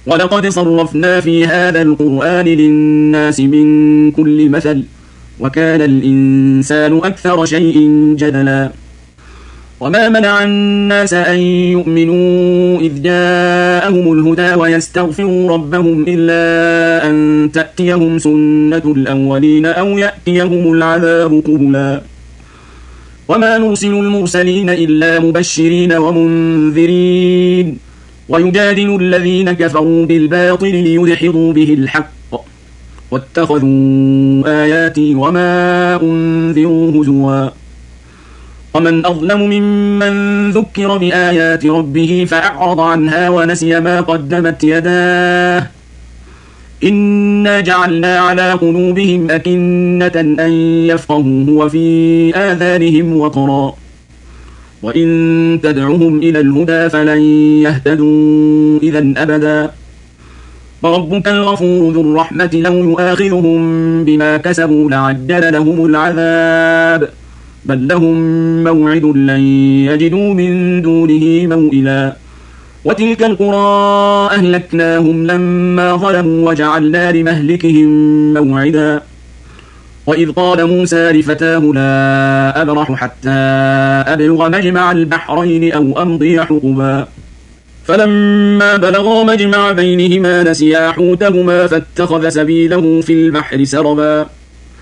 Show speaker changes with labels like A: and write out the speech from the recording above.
A: ولقد صرفنا في هذا القرآن للناس من كل مثل وكان الإنسان أكثر شيء جدلا وما منع الناس أن يؤمنوا إذ جاءهم الهدى ويستغفروا ربهم إلا أن تأتيهم سنة الأولين أو يأتيهم العذاب قبلا وما نرسل المرسلين إلا مبشرين ومنذرين ويجادل الذين كفروا بالباطل ليدحضوا به الحق واتخذوا آياتي وما أنذروا هزوا ومن أظلم ممن ذكر بآيات ربه فأعرض عنها ونسي ما قدمت يداه إنا جعلنا على قلوبهم أكنة أن يفقهوه وفي آذانهم وقرا وإن تدعهم إلى الهدى فلن يهتدوا إذا أبدا فربك الغفور ذو الرحمة لو يؤاخذهم بما كسبوا لعجل لهم العذاب بل لهم موعد لن يجدوا من دونه موئلا وتلك القرى أهلكناهم لما ظلموا وجعلنا لمهلكهم موعدا وإذ قال موسى لفتاه لا أبرح حتى أبلغ مجمع البحرين أو أمضي حقبا فلما بلغا مجمع بينهما نسيا حوتهما فاتخذ سبيله في البحر سربا